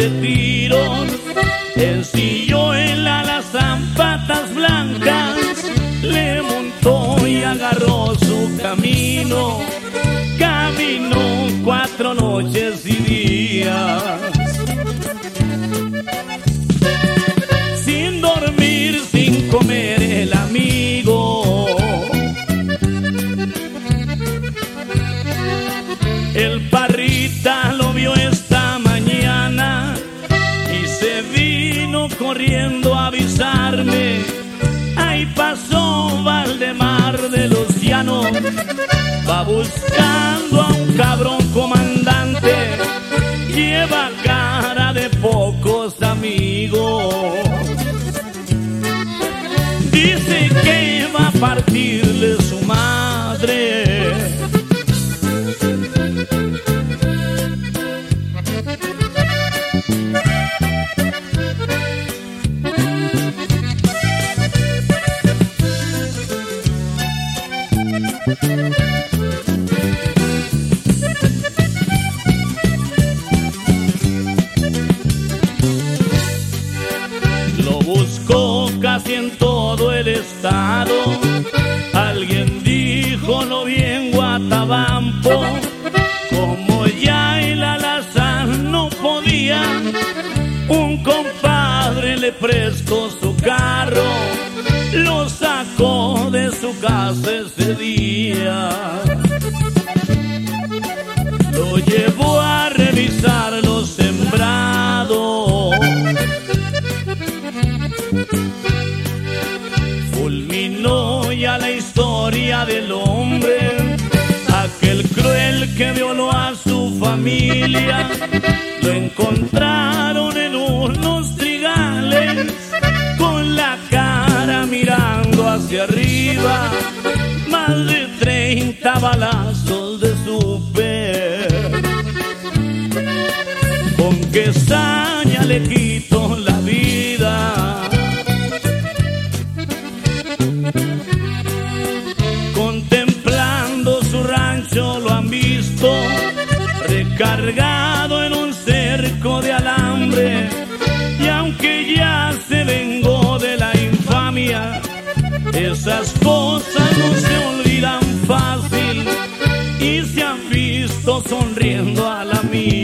de tiros, ensilló en las patas blancas, le montó y agarró su camino. Caminó 4 noches y días, sin dormir, sin comer el amigo. El Parrita lo vio esta mañana y se vino corriendo a avisarme. Ahí pasó Valdemar de los Llanos, va buscando a un cabrón comandante, lleva cara de pocos amigos. Dice que va a partirle su madre. Lo buscó casi en todo el estado. Alguien dijo lo vi en Guatabampo. Como ya el alazán no podía, un compadre le prestó su carro, lo sacó de su casa ese día. Lo llevó a revisar los sembrados, fulminó ya la historia del hombre, aquel cruel que violó a su familia. Lo encontraron en unos trigales, con la cara mirando hacia arriba, más de 30 balazos de súper. Con qué saña le quitó la vida, contemplando su rancho lo han visto, recargado en un cerco de alambre. Y aunque ya se vengó de la infamia, esas cosas no se olvidan fácil y se han visto sonriendo a la mía.